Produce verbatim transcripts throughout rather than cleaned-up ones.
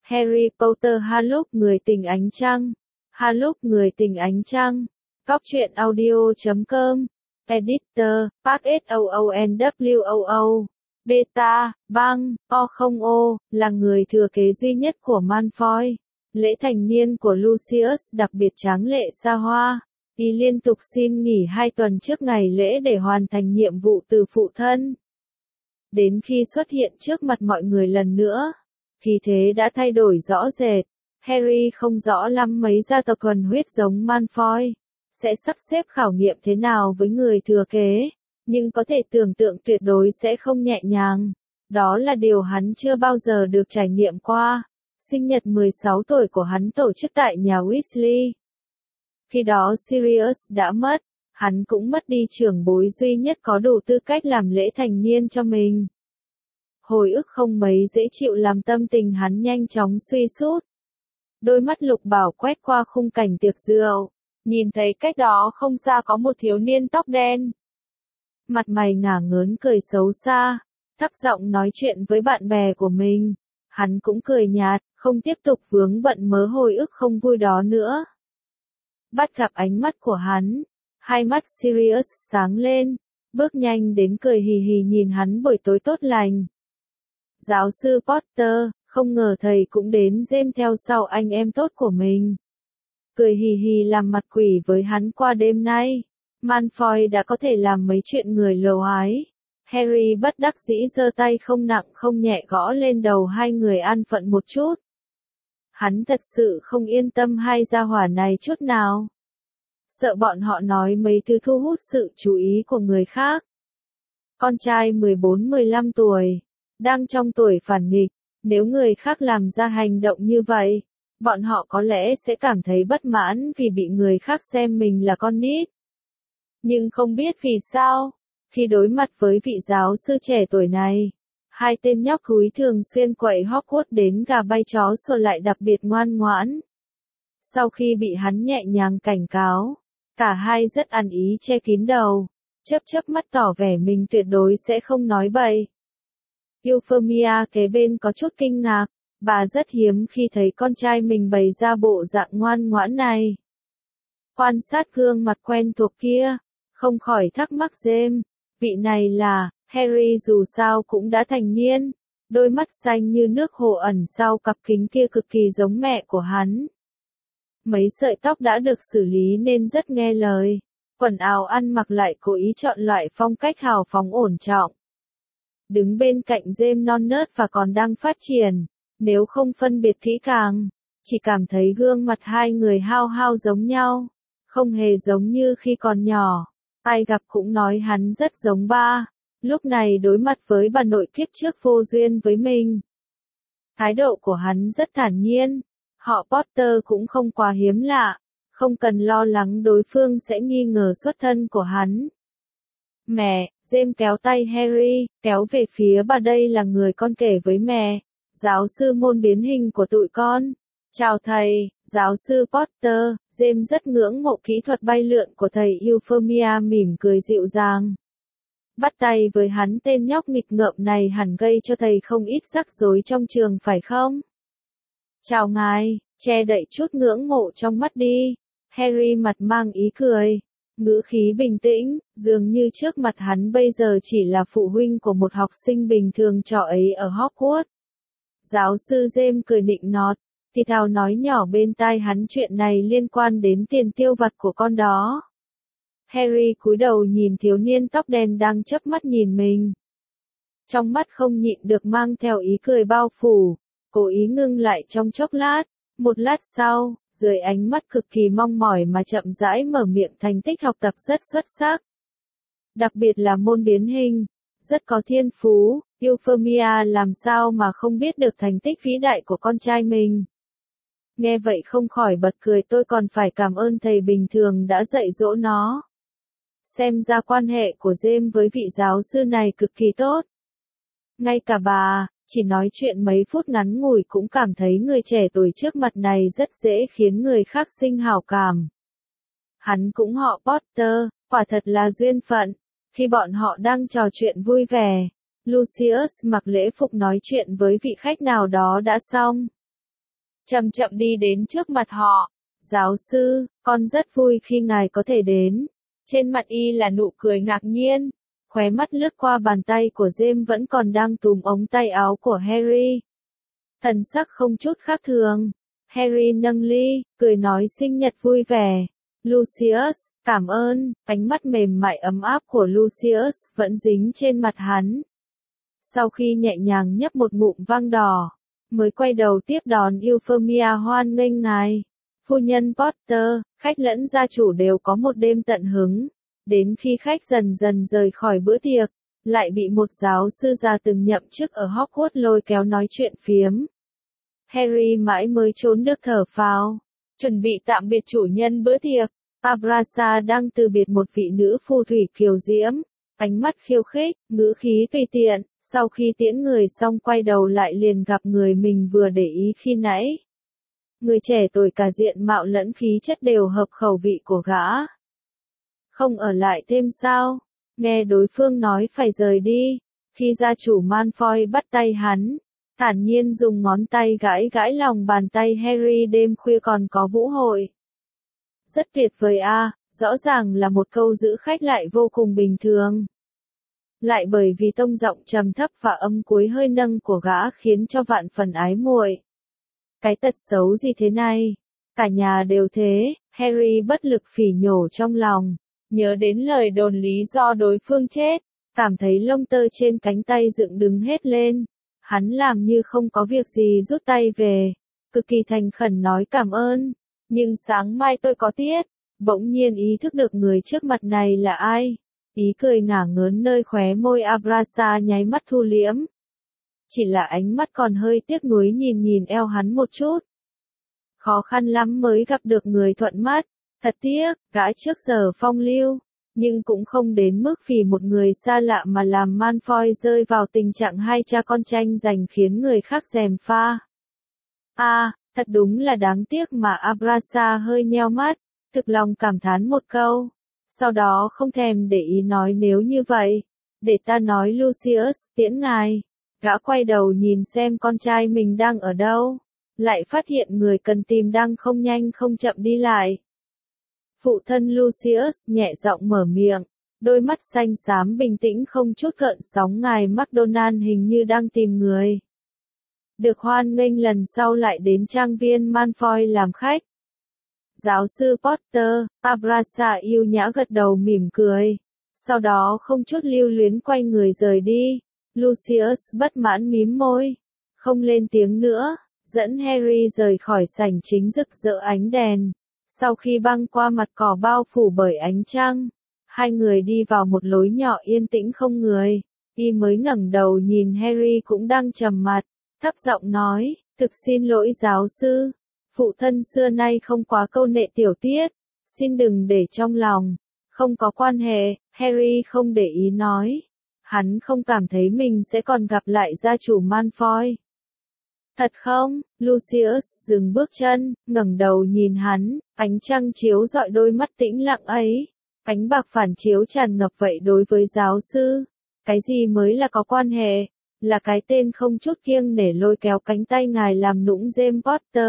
Harry Potter Haluk người tình ánh trăng. Haluk người tình ánh trăng. Cóc truyện audio chấm com. Editor, Park S O O N W O O. Beta, Bang, O không O, là người thừa kế duy nhất của Malfoy. Lễ thành niên của Lucius đặc biệt tráng lệ xa hoa. Y liên tục xin nghỉ hai tuần trước ngày lễ để hoàn thành nhiệm vụ từ phụ thân. Đến khi xuất hiện trước mặt mọi người lần nữa, khí thế đã thay đổi rõ rệt. Harry không rõ lắm mấy gia tộc thuần huyết giống Malfoy sẽ sắp xếp khảo nghiệm thế nào với người thừa kế, nhưng có thể tưởng tượng tuyệt đối sẽ không nhẹ nhàng. Đó là điều hắn chưa bao giờ được trải nghiệm qua. Sinh nhật mười sáu tuổi của hắn tổ chức tại nhà Weasley. Khi đó Sirius đã mất, hắn cũng mất đi trưởng bối duy nhất có đủ tư cách làm lễ thành niên cho mình. Hồi ức không mấy dễ chịu làm tâm tình hắn nhanh chóng suy sút. Đôi mắt Lục Bảo quét qua khung cảnh tiệc rượu, nhìn thấy cách đó không xa có một thiếu niên tóc đen. Mặt mày ngả ngớn cười xấu xa, thấp giọng nói chuyện với bạn bè của mình. Hắn cũng cười nhạt, không tiếp tục vướng bận mớ hồi ức không vui đó nữa. Bắt gặp ánh mắt của hắn, hai mắt Sirius sáng lên, bước nhanh đến cười hì hì nhìn hắn buổi tối tốt lành. Giáo sư Potter, không ngờ thầy cũng đến James theo sau anh em tốt của mình. Cười hì hì làm mặt quỷ với hắn qua đêm nay. Malfoy đã có thể làm mấy chuyện người lầu ái. Harry bất đắc dĩ giơ tay không nặng không nhẹ gõ lên đầu hai người an phận một chút. Hắn thật sự không yên tâm hai gia hỏa này chút nào. Sợ bọn họ nói mấy thứ thu hút sự chú ý của người khác. Con trai mười bốn mười lăm tuổi, đang trong tuổi phản nghịch, nếu người khác làm ra hành động như vậy, bọn họ có lẽ sẽ cảm thấy bất mãn vì bị người khác xem mình là con nít. Nhưng không biết vì sao, khi đối mặt với vị giáo sư trẻ tuổi này, hai tên nhóc cúi thường xuyên quậy Hogwarts đến gà bay chó sủa lại đặc biệt ngoan ngoãn. Sau khi bị hắn nhẹ nhàng cảnh cáo, cả hai rất ăn ý che kín đầu, chớp chớp mắt tỏ vẻ mình tuyệt đối sẽ không nói bậy. Euphemia kế bên có chút kinh ngạc, bà rất hiếm khi thấy con trai mình bày ra bộ dạng ngoan ngoãn này. Quan sát gương mặt quen thuộc kia, không khỏi thắc mắc James, vị này là, Harry dù sao cũng đã thành niên, đôi mắt xanh như nước hồ ẩn sau cặp kính kia cực kỳ giống mẹ của hắn. Mấy sợi tóc đã được xử lý nên rất nghe lời, quần áo ăn mặc lại cố ý chọn loại phong cách hào phóng ổn trọng. Đứng bên cạnh James non nớt và còn đang phát triển, nếu không phân biệt kỹ càng, chỉ cảm thấy gương mặt hai người hao hao giống nhau, không hề giống như khi còn nhỏ. Ai gặp cũng nói hắn rất giống ba, lúc này đối mặt với bà nội kiếp trước vô duyên với mình. Thái độ của hắn rất thản nhiên, họ Potter cũng không quá hiếm lạ, không cần lo lắng đối phương sẽ nghi ngờ xuất thân của hắn. Mẹ, James kéo tay Harry, kéo về phía bà đây là người con kể với mẹ, giáo sư môn biến hình của tụi con. Chào thầy, giáo sư Potter, James rất ngưỡng mộ kỹ thuật bay lượn của thầy Euphemia mỉm cười dịu dàng. Bắt tay với hắn tên nhóc nghịch ngợm này hẳn gây cho thầy không ít rắc rối trong trường phải không? Chào ngài, che đậy chút ngưỡng mộ trong mắt đi. Harry mặt mang ý cười, ngữ khí bình tĩnh, dường như trước mặt hắn bây giờ chỉ là phụ huynh của một học sinh bình thường trọ ấy ở Hogwarts. Giáo sư James cười nịnh nọt, thì thào nói nhỏ bên tai hắn chuyện này liên quan đến tiền tiêu vặt của con đó. Harry cúi đầu nhìn thiếu niên tóc đen đang chớp mắt nhìn mình. Trong mắt không nhịn được mang theo ý cười bao phủ, cố ý ngưng lại trong chốc lát, một lát sau, dưới ánh mắt cực kỳ mong mỏi mà chậm rãi mở miệng thành tích học tập rất xuất sắc. Đặc biệt là môn biến hình, rất có thiên phú, Euphemia làm sao mà không biết được thành tích vĩ đại của con trai mình. Nghe vậy không khỏi bật cười, tôi còn phải cảm ơn thầy bình thường đã dạy dỗ nó. Xem ra quan hệ của James với vị giáo sư này cực kỳ tốt. Ngay cả bà, chỉ nói chuyện mấy phút ngắn ngủi cũng cảm thấy người trẻ tuổi trước mặt này rất dễ khiến người khác sinh hảo cảm. Hắn cũng họ Potter, quả thật là duyên phận. Khi bọn họ đang trò chuyện vui vẻ, Lucius mặc lễ phục nói chuyện với vị khách nào đó đã xong. chậm chậm đi đến trước mặt họ. Giáo sư, con rất vui khi ngài có thể đến. Trên mặt y là nụ cười ngạc nhiên. Khóe mắt lướt qua bàn tay của James vẫn còn đang túm ống tay áo của Harry. Thần sắc không chút khác thường. Harry nâng ly, cười nói sinh nhật vui vẻ. Lucius, cảm ơn. Ánh mắt mềm mại ấm áp của Lucius vẫn dính trên mặt hắn. Sau khi nhẹ nhàng nhấp một ngụm vang đỏ, mới quay đầu tiếp đón Euphemia hoan nghênh ngài. Phu nhân Potter, khách lẫn gia chủ đều có một đêm tận hứng. Đến khi khách dần dần rời khỏi bữa tiệc, lại bị một giáo sư già từng nhậm chức ở Hogwarts lôi kéo nói chuyện phiếm. Harry mãi mới trốn được thở phào, chuẩn bị tạm biệt chủ nhân bữa tiệc. Abrasa đang từ biệt một vị nữ phù thủy kiều diễm, ánh mắt khiêu khích, ngữ khí tùy tiện, sau khi tiễn người xong quay đầu lại liền gặp người mình vừa để ý khi nãy. Người trẻ tuổi cả diện mạo lẫn khí chất đều hợp khẩu vị của gã. Không ở lại thêm sao? Nghe đối phương nói phải rời đi, khi gia chủ Malfoy bắt tay hắn, thản nhiên dùng ngón tay gãi gãi lòng bàn tay Harry đêm khuya còn có vũ hội. Rất tuyệt vời a, rõ ràng là một câu giữ khách lại vô cùng bình thường. Lại bởi vì tông giọng trầm thấp và âm cuối hơi nâng của gã khiến cho vạn phần ái muội. Cái tật xấu gì thế này? Cả nhà đều thế, Harry bất lực phỉ nhổ trong lòng, nhớ đến lời đồn lý do đối phương chết, cảm thấy lông tơ trên cánh tay dựng đứng hết lên. Hắn làm như không có việc gì rút tay về, cực kỳ thành khẩn nói cảm ơn, nhưng sáng mai tôi có tiết. Bỗng nhiên ý thức được người trước mặt này là ai. Ý cười ngả ngớn nơi khóe môi Abrasa nháy mắt thu liễm. Chỉ là ánh mắt còn hơi tiếc nuối nhìn nhìn eo hắn một chút. Khó khăn lắm mới gặp được người thuận mắt, thật tiếc, gã trước giờ phong lưu, nhưng cũng không đến mức vì một người xa lạ mà làm Malfoy rơi vào tình trạng hai cha con tranh giành khiến người khác gièm pha. A, à, thật đúng là đáng tiếc mà Abrasa hơi nheo mắt, thực lòng cảm thán một câu. Sau đó không thèm để ý nói nếu như vậy, để ta nói Lucius, tiễn ngài. Gã quay đầu nhìn xem con trai mình đang ở đâu, lại phát hiện người cần tìm đang không nhanh không chậm đi lại. Phụ thân Lucius nhẹ giọng mở miệng, đôi mắt xanh xám bình tĩnh không chút gợn sóng. Ngài McDonald hình như đang tìm người. Được hoan nghênh lần sau lại đến trang viên Malfoy làm khách. Giáo sư Potter, Abrasa yêu nhã gật đầu mỉm cười. Sau đó không chút lưu luyến quay người rời đi. Lucius bất mãn mím môi, không lên tiếng nữa, dẫn Harry rời khỏi sảnh chính rực rỡ ánh đèn. Sau khi băng qua mặt cỏ bao phủ bởi ánh trăng, hai người đi vào một lối nhỏ yên tĩnh không người. Y mới ngẩng đầu nhìn Harry cũng đang trầm mặt, thấp giọng nói, thực xin lỗi giáo sư, phụ thân xưa nay không quá câu nệ tiểu tiết, xin đừng để trong lòng. Không có quan hệ, Harry không để ý nói. Hắn không cảm thấy mình sẽ còn gặp lại gia chủ Malfoy. Thật không? Lucius dừng bước chân, ngẩng đầu nhìn hắn, ánh trăng chiếu rọi đôi mắt tĩnh lặng ấy. Ánh bạc phản chiếu tràn ngập vậy đối với giáo sư. Cái gì mới là có quan hệ? Là cái tên không chút kiêng nể lôi kéo cánh tay ngài làm nũng James Potter?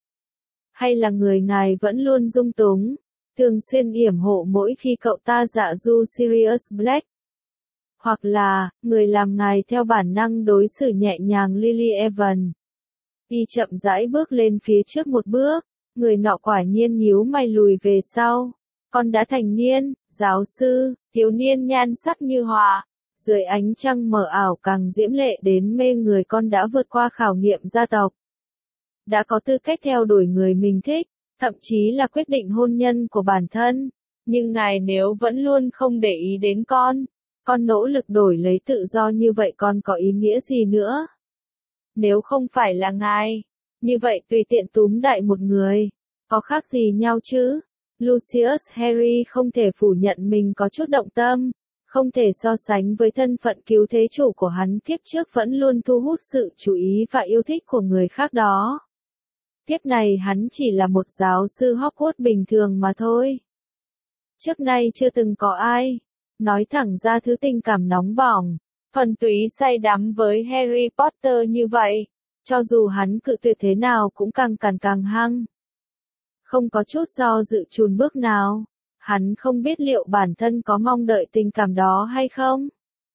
Hay là người ngài vẫn luôn dung túng, thường xuyên yểm hộ mỗi khi cậu ta dạ du Sirius Black? Hoặc là, người làm ngài theo bản năng đối xử nhẹ nhàng Lily Evans? Y chậm rãi bước lên phía trước một bước, người nọ quả nhiên nhíu mày lùi về sau. Con đã thành niên, giáo sư, thiếu niên nhan sắc như họa. Dưới ánh trăng mờ ảo càng diễm lệ đến mê người, con đã vượt qua khảo nghiệm gia tộc. Đã có tư cách theo đuổi người mình thích, thậm chí là quyết định hôn nhân của bản thân. Nhưng ngài nếu vẫn luôn không để ý đến con, con nỗ lực đổi lấy tự do như vậy còn có ý nghĩa gì nữa? Nếu không phải là ngài, như vậy tùy tiện túm đại một người, có khác gì nhau chứ? Lucius Harry không thể phủ nhận mình có chút động tâm, không thể so sánh với thân phận cứu thế chủ của hắn kiếp trước vẫn luôn thu hút sự chú ý và yêu thích của người khác đó. Kiếp này hắn chỉ là một giáo sư Hogwarts bình thường mà thôi. Trước nay chưa từng có ai nói thẳng ra thứ tình cảm nóng bỏng, thuần túy say đắm với Harry Potter như vậy. Cho dù hắn cự tuyệt thế nào cũng càng càn càng hăng. Không có chút do dự chùn bước nào. Hắn không biết liệu bản thân có mong đợi tình cảm đó hay không.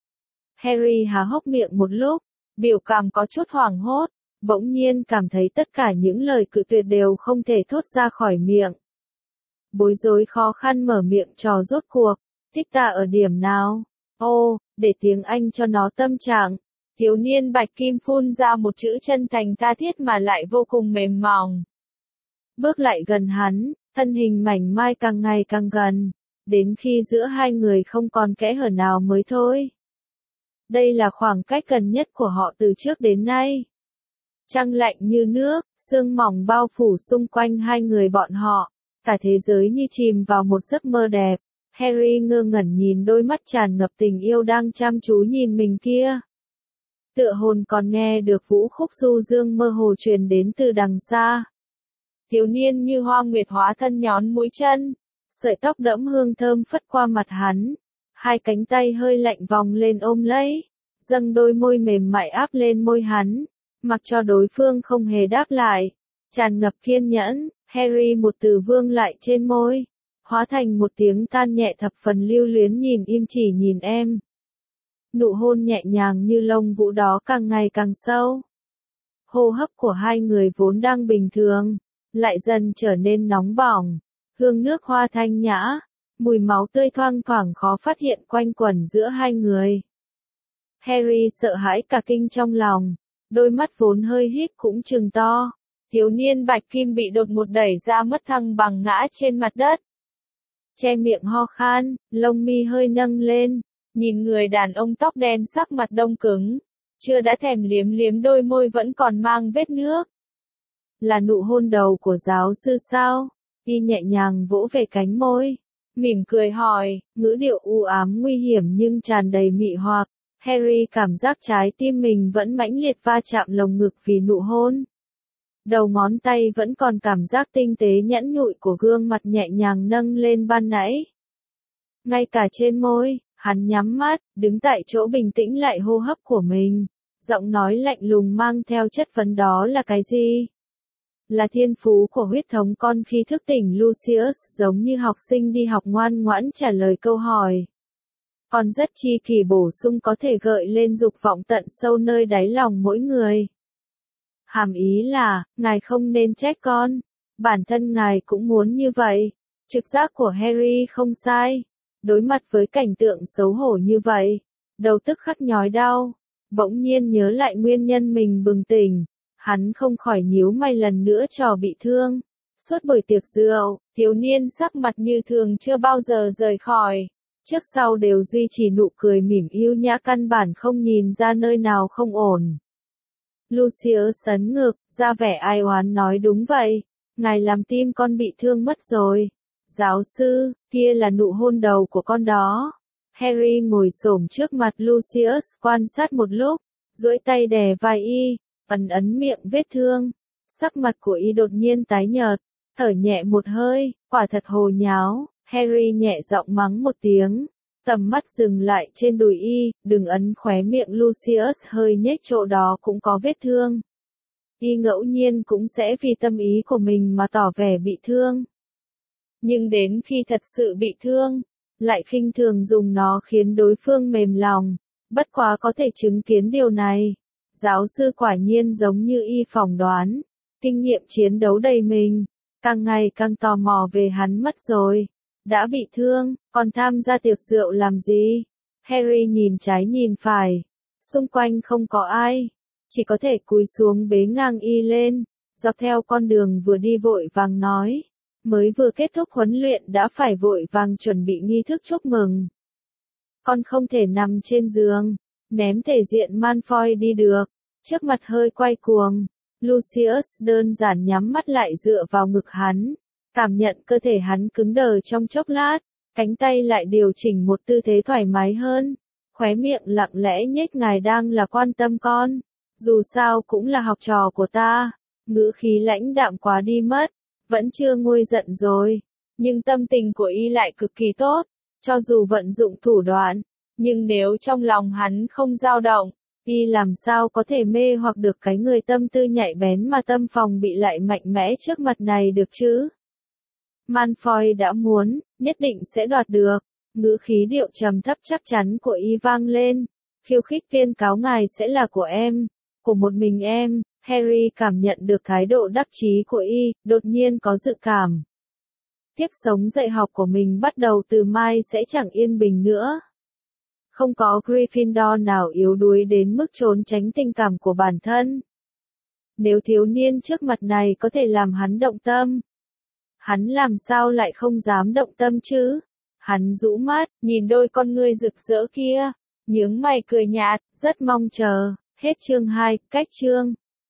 Harry há hốc miệng một lúc, biểu cảm có chút hoảng hốt, bỗng nhiên cảm thấy tất cả những lời cự tuyệt đều không thể thốt ra khỏi miệng. Bối rối khó khăn mở miệng trò rốt cuộc, thích ta ở điểm nào? Ô, để tiếng Anh cho nó tâm trạng. Thiếu niên Bạch Kim phun ra một chữ chân thành tha thiết mà lại vô cùng mềm mỏng. Bước lại gần hắn, thân hình mảnh mai càng ngày càng gần, đến khi giữa hai người không còn kẽ hở nào mới thôi. Đây là khoảng cách gần nhất của họ từ trước đến nay. Trăng lạnh như nước, sương mỏng bao phủ xung quanh hai người bọn họ, cả thế giới như chìm vào một giấc mơ đẹp. Harry ngơ ngẩn nhìn đôi mắt tràn ngập tình yêu đang chăm chú nhìn mình kia. Tựa hồn còn nghe được vũ khúc du dương mơ hồ truyền đến từ đằng xa. Thiếu niên như hoa nguyệt hóa thân nhón mũi chân, sợi tóc đẫm hương thơm phất qua mặt hắn, hai cánh tay hơi lạnh vòng lên ôm lấy, dâng đôi môi mềm mại áp lên môi hắn, mặc cho đối phương không hề đáp lại, tràn ngập kiên nhẫn, Harry một từ vương lại trên môi, hóa thành một tiếng tan nhẹ thập phần lưu luyến nhìn im chỉ nhìn em. Nụ hôn nhẹ nhàng như lông vũ đó càng ngày càng sâu. Hô hấp của hai người vốn đang bình thường, lại dần trở nên nóng bỏng, hương nước hoa thanh nhã, mùi máu tươi thoang thoảng khó phát hiện quanh quẩn giữa hai người. Harry sợ hãi cả kinh trong lòng, đôi mắt vốn hơi híp cũng trừng to. Thiếu niên Bạch Kim bị đột ngột đẩy ra mất thăng bằng ngã trên mặt đất. Che miệng ho khan, lông mi hơi nâng lên, nhìn người đàn ông tóc đen sắc mặt đông cứng, chưa đã thèm liếm liếm đôi môi vẫn còn mang vết nước. Là nụ hôn đầu của giáo sư sao? Y nhẹ nhàng vỗ về cánh môi, mỉm cười hỏi, ngữ điệu u ám nguy hiểm nhưng tràn đầy mị hoặc. Harry cảm giác trái tim mình vẫn mãnh liệt va chạm lồng ngực vì nụ hôn. Đầu ngón tay vẫn còn cảm giác tinh tế nhẵn nhụi của gương mặt nhẹ nhàng nâng lên ban nãy. Ngay cả trên môi, hắn nhắm mắt, đứng tại chỗ bình tĩnh lại hô hấp của mình. Giọng nói lạnh lùng mang theo chất vấn đó là cái gì? Là thiên phú của huyết thống con khi thức tỉnh Lucius giống như học sinh đi học ngoan ngoãn trả lời câu hỏi. Còn rất chi kỳ bổ sung có thể gợi lên dục vọng tận sâu nơi đáy lòng mỗi người. Hàm ý là, ngài không nên trách con. Bản thân ngài cũng muốn như vậy. Trực giác của Harry không sai. Đối mặt với cảnh tượng xấu hổ như vậy, đầu tức khắc nhói đau. Bỗng nhiên nhớ lại nguyên nhân mình bừng tỉnh. Hắn không khỏi nhíu mày lần nữa trò bị thương. Suốt buổi tiệc rượu, thiếu niên sắc mặt như thường chưa bao giờ rời khỏi. Trước sau đều duy trì nụ cười mỉm yêu nhã căn bản không nhìn ra nơi nào không ổn. Lucius sấn ngực, ra vẻ ai oán nói đúng vậy, ngài làm tim con bị thương mất rồi. Giáo sư, kia là nụ hôn đầu của con đó. Harry ngồi xổm trước mặt Lucius quan sát một lúc, duỗi tay đè vai y, ấn ấn miệng vết thương. Sắc mặt của y đột nhiên tái nhợt, thở nhẹ một hơi, quả thật hồ nháo. Harry nhẹ giọng mắng một tiếng, tầm mắt dừng lại trên đùi y, đừng ấn khóe miệng Lucius hơi nhếch chỗ đó cũng có vết thương. Y ngẫu nhiên cũng sẽ vì tâm ý của mình mà tỏ vẻ bị thương. Nhưng đến khi thật sự bị thương, lại khinh thường dùng nó khiến đối phương mềm lòng, bất quá có thể chứng kiến điều này. Giáo sư quả nhiên giống như y phỏng đoán, kinh nghiệm chiến đấu đầy mình, càng ngày càng tò mò về hắn mất rồi. Đã bị thương, còn tham gia tiệc rượu làm gì? Harry nhìn trái nhìn phải, xung quanh không có ai, chỉ có thể cúi xuống bế ngang y lên, dọc theo con đường vừa đi vội vàng nói, mới vừa kết thúc huấn luyện đã phải vội vàng chuẩn bị nghi thức chúc mừng. Con không thể nằm trên giường, ném thể diện Malfoy đi được, trước mặt hơi quay cuồng, Lucius đơn giản nhắm mắt lại dựa vào ngực hắn. Cảm nhận cơ thể hắn cứng đờ trong chốc lát, cánh tay lại điều chỉnh một tư thế thoải mái hơn, khóe miệng lặng lẽ nhếch ngài đang là quan tâm con, dù sao cũng là học trò của ta, ngữ khí lãnh đạm quá đi mất, vẫn chưa nguôi giận rồi, nhưng tâm tình của y lại cực kỳ tốt, cho dù vận dụng thủ đoạn, nhưng nếu trong lòng hắn không dao động, Y làm sao có thể mê hoặc được cái người tâm tư nhạy bén mà tâm phòng bị lại mạnh mẽ trước mặt này được chứ? Malfoy đã muốn, nhất định sẽ đoạt được. Ngữ khí điệu trầm thấp chắc chắn của Y vang lên. Khiêu khích tuyên cáo ngài sẽ là của em, của một mình em. Harry cảm nhận được thái độ đắc chí của Y, đột nhiên có dự cảm. Tiếp sống dạy học của mình bắt đầu từ mai sẽ chẳng yên bình nữa. Không có Gryffindor nào yếu đuối đến mức trốn tránh tình cảm của bản thân. Nếu thiếu niên trước mặt này có thể làm hắn động tâm, hắn làm sao lại không dám động tâm chứ? Hắn rũ mắt, nhìn đôi con ngươi rực rỡ kia, nhướng mày cười nhạt, rất mong chờ. Hết chương hai, cách chương.